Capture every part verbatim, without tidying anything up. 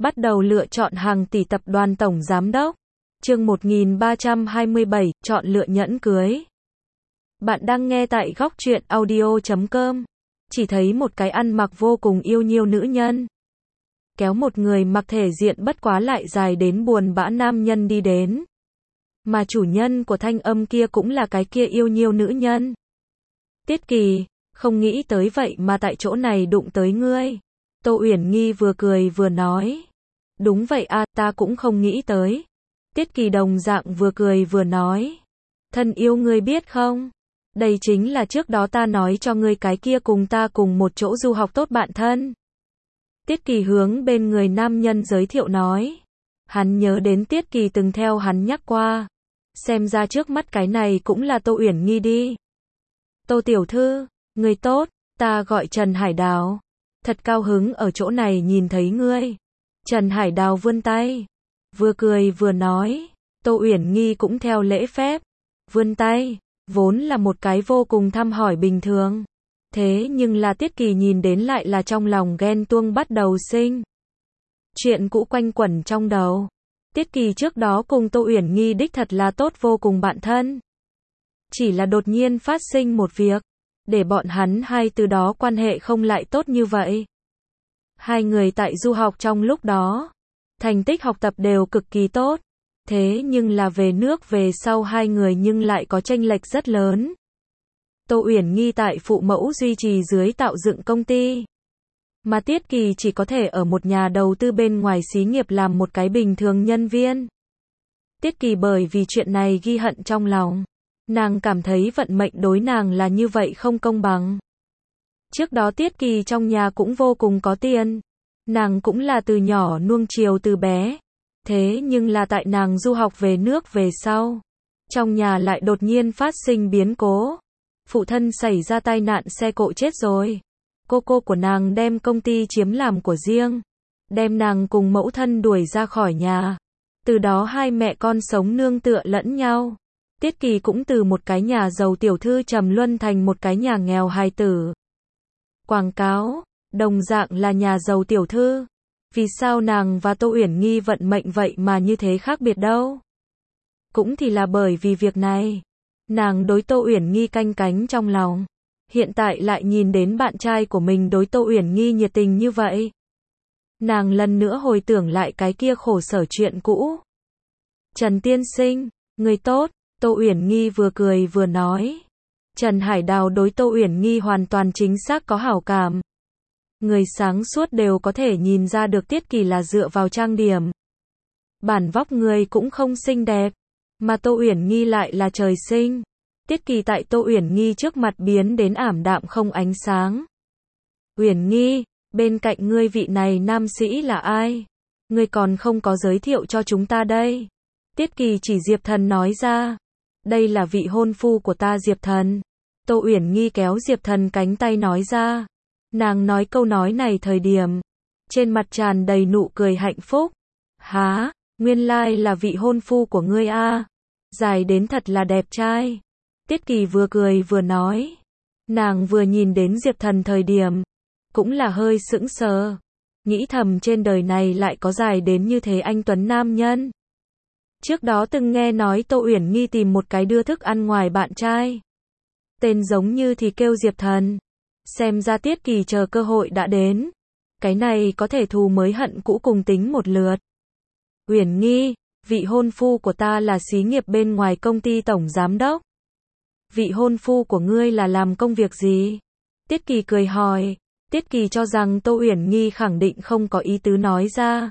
Bắt đầu lựa chọn hàng tỷ tập đoàn tổng giám đốc. Chương một nghìn ba trăm hai mươi bảy, chọn lựa nhẫn cưới. Bạn đang nghe tại góc truyện audio chấm com. Chỉ thấy một cái ăn mặc vô cùng yêu nhiêu nữ nhân kéo một người mặc thể diện bất quá lại dài đến buồn bã nam nhân đi đến. Mà chủ nhân của thanh âm kia cũng là cái kia yêu nhiêu nữ nhân. Tiết Kỳ, không nghĩ tới vậy mà tại chỗ này đụng tới ngươi. Tô Uyển Nghi vừa cười vừa nói. Đúng vậy a, ta cũng không nghĩ tới. Tiết Kỳ đồng dạng vừa cười vừa nói. Thân yêu ngươi biết không? Đây chính là trước đó ta nói cho ngươi cái kia cùng ta cùng một chỗ du học tốt bạn thân. Tiết Kỳ hướng bên người nam nhân giới thiệu nói. Hắn nhớ đến Tiết Kỳ từng theo hắn nhắc qua. Xem ra trước mắt cái này cũng là Tô Uyển Nghi đi. Tô tiểu thư, người tốt, ta gọi Trần Hải Đào. Thật cao hứng ở chỗ này nhìn thấy ngươi. Trần Hải Đào vươn tay, vừa cười vừa nói. Tô Uyển Nghi cũng theo lễ phép vươn tay, vốn là một cái vô cùng thăm hỏi bình thường. Thế nhưng là Tiết Kỳ nhìn đến lại là trong lòng ghen tuông bắt đầu sinh. Chuyện cũ quanh quẩn trong đầu. Tiết Kỳ trước đó cùng Tô Uyển Nghi đích thật là tốt vô cùng bạn thân. Chỉ là đột nhiên phát sinh một việc, để bọn hắn hai từ đó quan hệ không lại tốt như vậy. Hai người tại du học trong lúc đó, thành tích học tập đều cực kỳ tốt. Thế nhưng là về nước về sau hai người nhưng lại có chênh lệch rất lớn. Tô Uyển Nghi tại phụ mẫu duy trì dưới tạo dựng công ty. Mà Tiết Kỳ chỉ có thể ở một nhà đầu tư bên ngoài xí nghiệp làm một cái bình thường nhân viên. Tiết Kỳ bởi vì chuyện này ghi hận trong lòng. Nàng cảm thấy vận mệnh đối nàng là như vậy không công bằng. Trước đó Tiết Kỳ trong nhà cũng vô cùng có tiền. Nàng cũng là từ nhỏ nuông chiều từ bé. Thế nhưng là tại nàng du học về nước về sau, trong nhà lại đột nhiên phát sinh biến cố. Phụ thân xảy ra tai nạn xe cộ chết rồi. Cô cô của nàng đem công ty chiếm làm của riêng. Đem nàng cùng mẫu thân đuổi ra khỏi nhà. Từ đó hai mẹ con sống nương tựa lẫn nhau. Tiết Kỳ cũng từ một cái nhà giàu tiểu thư trầm luân thành một cái nhà nghèo hài tử. Quảng cáo, đồng dạng là nhà giàu tiểu thư. Vì sao nàng và Tô Uyển Nghi vận mệnh vậy mà như thế khác biệt đâu? Cũng thì là bởi vì việc này. Nàng đối Tô Uyển Nghi canh cánh trong lòng. Hiện tại lại nhìn đến bạn trai của mình đối Tô Uyển Nghi nhiệt tình như vậy. Nàng lần nữa hồi tưởng lại cái kia khổ sở chuyện cũ. Trần tiên sinh, người tốt. Tô Uyển Nghi vừa cười vừa nói. Trần Hải Đào đối Tô Uyển Nghi hoàn toàn chính xác có hảo cảm. Người sáng suốt đều có thể nhìn ra được Tiết Kỳ là dựa vào trang điểm. Bản vóc người cũng không xinh đẹp, mà Tô Uyển Nghi lại là trời sinh. Tiết Kỳ tại Tô Uyển Nghi trước mặt biến đến ảm đạm không ánh sáng. Uyển Nghi, bên cạnh ngươi vị này nam sĩ là ai? Ngươi còn không có giới thiệu cho chúng ta đây. Tiết Kỳ chỉ Diệp Thần nói ra. Đây là vị hôn phu của ta Diệp Thần. Tô Uyển Nghi kéo Diệp Thần cánh tay nói ra. Nàng nói câu nói này thời điểm, trên mặt tràn đầy nụ cười hạnh phúc. Há, nguyên lai là vị hôn phu của ngươi a, dài đến thật là đẹp trai. Tiết Kỳ vừa cười vừa nói. Nàng vừa nhìn đến Diệp Thần thời điểm, cũng là hơi sững sờ. Nghĩ thầm trên đời này lại có dài đến như thế anh tuấn nam nhân. Trước đó từng nghe nói Tô Uyển Nghi tìm một cái đưa thức ăn ngoài bạn trai. Tên giống như thì kêu Diệp Thần. Xem ra Tiết Kỳ chờ cơ hội đã đến. Cái này có thể thù mới hận cũ cùng tính một lượt. Uyển Nghi, vị hôn phu của ta là xí nghiệp bên ngoài công ty tổng giám đốc. Vị hôn phu của ngươi là làm công việc gì? Tiết Kỳ cười hỏi. Tiết Kỳ cho rằng Tô Uyển Nghi khẳng định không có ý tứ nói ra.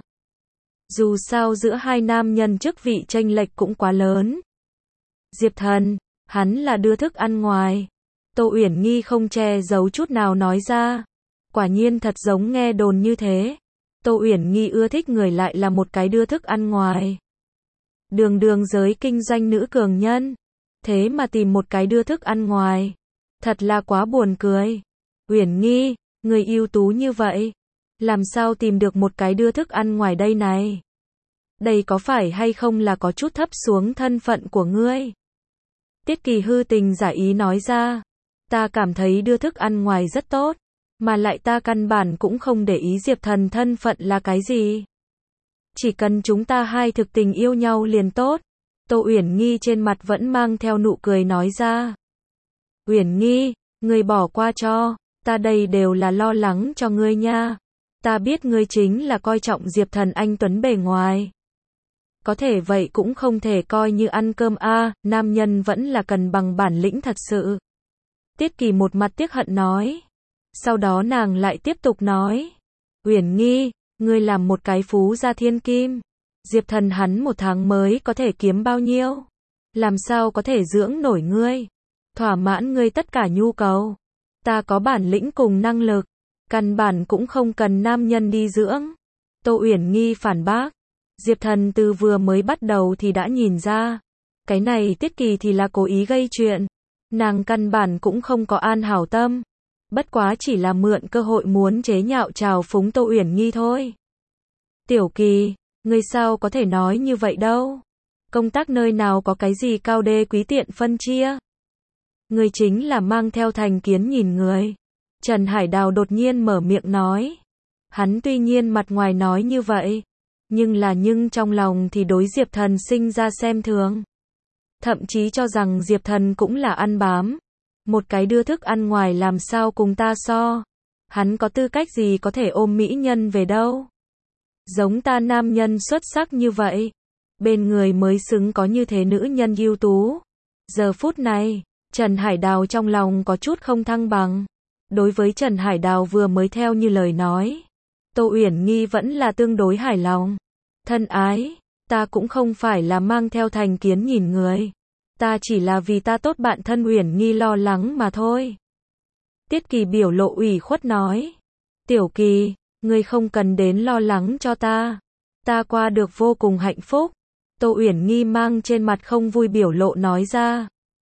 Dù sao giữa hai nam nhân chức vị chênh lệch cũng quá lớn. Diệp Thần, hắn là đưa thức ăn ngoài. Tô Uyển Nghi không che giấu chút nào nói ra. Quả nhiên thật giống nghe đồn như thế. Tô Uyển Nghi ưa thích người lại là một cái đưa thức ăn ngoài. Đường đường giới kinh doanh nữ cường nhân. Thế mà tìm một cái đưa thức ăn ngoài. Thật là quá buồn cười. Uyển Nghi, người ưu tú như vậy. Làm sao tìm được một cái đưa thức ăn ngoài đây này? Đây có phải hay không là có chút thấp xuống thân phận của ngươi? Tiết Kỳ hư tình giả ý nói ra. Ta cảm thấy đưa thức ăn ngoài rất tốt. Mà lại ta căn bản cũng không để ý Diệp Thần thân phận là cái gì. Chỉ cần chúng ta hai thực tình yêu nhau liền tốt. Tô Uyển Nghi trên mặt vẫn mang theo nụ cười nói ra. Uyển Nghi, ngươi bỏ qua cho, ta đây đều là lo lắng cho ngươi nha. Ta biết ngươi chính là coi trọng Diệp Thần anh tuấn bề ngoài. Có thể vậy cũng không thể coi như ăn cơm a, nam nhân vẫn là cần bằng bản lĩnh thật sự. Tiết Kỳ một mặt tiếc hận nói. Sau đó nàng lại tiếp tục nói. Uyển Nghi, ngươi làm một cái phú gia thiên kim. Diệp Thần hắn một tháng mới có thể kiếm bao nhiêu? Làm sao có thể dưỡng nổi ngươi? Thỏa mãn ngươi tất cả nhu cầu. Ta có bản lĩnh cùng năng lực. Căn bản cũng không cần nam nhân đi dưỡng. Tô Uyển Nghi phản bác. Diệp Thần từ vừa mới bắt đầu thì đã nhìn ra. Cái này Tiết Kỳ thì là cố ý gây chuyện. Nàng căn bản cũng không có an hảo tâm. Bất quá chỉ là mượn cơ hội muốn chế nhạo trào phúng Tô Uyển Nghi thôi. Tiểu Kỳ, ngươi sao có thể nói như vậy đâu? Công tác nơi nào có cái gì cao đê quý tiện phân chia? Ngươi chính là mang theo thành kiến nhìn người. Trần Hải Đào đột nhiên mở miệng nói. Hắn tuy nhiên mặt ngoài nói như vậy, nhưng là nhưng trong lòng thì đối Diệp Thần sinh ra xem thường. Thậm chí cho rằng Diệp Thần cũng là ăn bám. Một cái đưa thức ăn ngoài làm sao cùng ta so. Hắn có tư cách gì có thể ôm mỹ nhân về đâu. Giống ta nam nhân xuất sắc như vậy. Bên người mới xứng có như thế nữ nhân ưu tú. Giờ phút này, Trần Hải Đào trong lòng có chút không thăng bằng. Đối với Trần Hải Đào vừa mới theo như lời nói, Tô Uyển Nghi vẫn là tương đối hài lòng. Thân ái, ta cũng không phải là mang theo thành kiến nhìn người. Ta chỉ là vì ta tốt bạn thân Uyển Nghi lo lắng mà thôi. Tiết Kỳ biểu lộ ủy khuất nói. Tiểu Kỳ, ngươi không cần đến lo lắng cho ta. Ta qua được vô cùng hạnh phúc. Tô Uyển Nghi mang trên mặt không vui biểu lộ nói ra.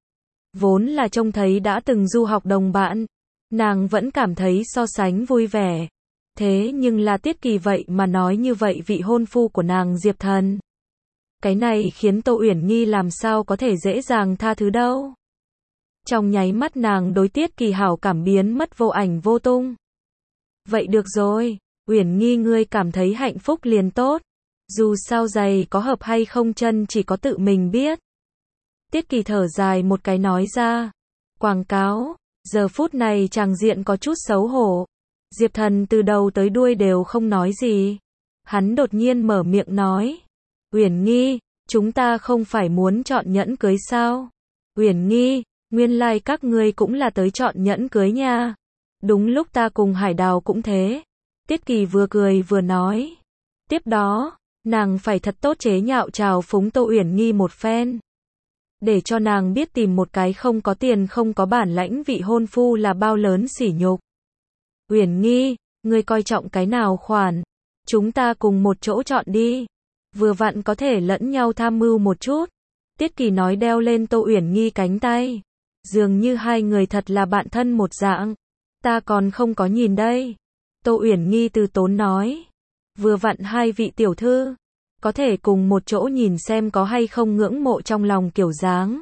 Vốn là trông thấy đã từng du học đồng bạn. Nàng vẫn cảm thấy so sánh vui vẻ. Thế nhưng là Tiết Kỳ vậy mà nói như vậy vị hôn phu của nàng Diệp Thần. Cái này khiến Tô Uyển Nghi làm sao có thể dễ dàng tha thứ đâu. Trong nháy mắt nàng đối Tiết Kỳ hảo cảm biến mất vô ảnh vô tung. Vậy được rồi, Uyển Nghi ngươi cảm thấy hạnh phúc liền tốt. Dù sao giày có hợp hay không chân chỉ có tự mình biết. Tiết Kỳ thở dài một cái nói ra. Quảng cáo, giờ phút này chàng diện có chút xấu hổ. Diệp Thần từ đầu tới đuôi đều không nói gì. Hắn đột nhiên mở miệng nói. Uyển Nghi, chúng ta không phải muốn chọn nhẫn cưới sao? Uyển Nghi, nguyên lai like các ngươi cũng là tới chọn nhẫn cưới nha. Đúng lúc ta cùng Hải Đào cũng thế. Tiết Kỳ vừa cười vừa nói. Tiếp đó, nàng phải thật tốt chế nhạo trào phúng Tô Uyển Nghi một phen. Để cho nàng biết tìm một cái không có tiền không có bản lãnh vị hôn phu là bao lớn sỉ nhục. Uyển Nghi, ngươi coi trọng cái nào khoản? Chúng ta cùng một chỗ chọn đi. Vừa vặn có thể lẫn nhau tham mưu một chút. Tiết Kỳ nói đeo lên Tô Uyển Nghi cánh tay. Dường như hai người thật là bạn thân một dạng. Ta còn không có nhìn đây. Tô Uyển Nghi từ tốn nói. Vừa vặn hai vị tiểu thư. Có thể cùng một chỗ nhìn xem có hay không ngưỡng mộ trong lòng kiểu dáng.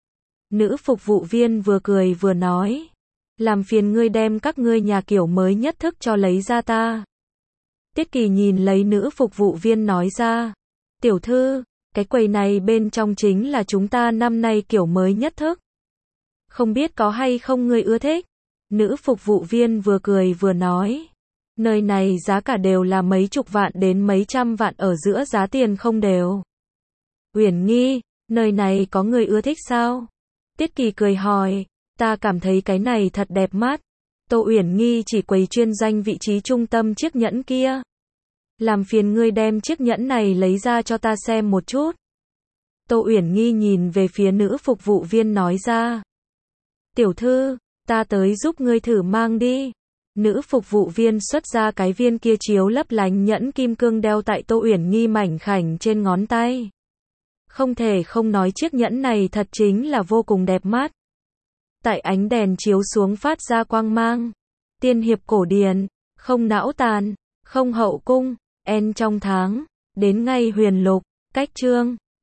Nữ phục vụ viên vừa cười vừa nói. Làm phiền ngươi đem các ngươi nhà kiểu mới nhất thức cho lấy ra ta. Tiết Kỳ nhìn lấy nữ phục vụ viên nói ra. Tiểu thư, cái quầy này bên trong chính là chúng ta năm nay kiểu mới nhất thức. Không biết có hay không ngươi ưa thích? Nữ phục vụ viên vừa cười vừa nói. Nơi này giá cả đều là mấy chục vạn đến mấy trăm vạn ở giữa giá tiền không đều. Uyển Nghi, nơi này có người ưa thích sao? Tiết Kỳ cười hỏi. Ta cảm thấy cái này thật đẹp mắt. Tô Uyển Nghi chỉ quầy chuyên danh vị trí trung tâm chiếc nhẫn kia. Làm phiền ngươi đem chiếc nhẫn này lấy ra cho ta xem một chút. Tô Uyển Nghi nhìn về phía nữ phục vụ viên nói ra. Tiểu thư, ta tới giúp ngươi thử mang đi. Nữ phục vụ viên xuất ra cái viên kia chiếu lấp lánh nhẫn kim cương đeo tại Tô Uyển Nghi mảnh khảnh trên ngón tay. Không thể không nói chiếc nhẫn này thật chính là vô cùng đẹp mắt. Tại ánh đèn chiếu xuống phát ra quang mang. Tiên hiệp cổ điển, không não tàn, không hậu cung, en trong tháng, đến ngay huyền lục, cách chương.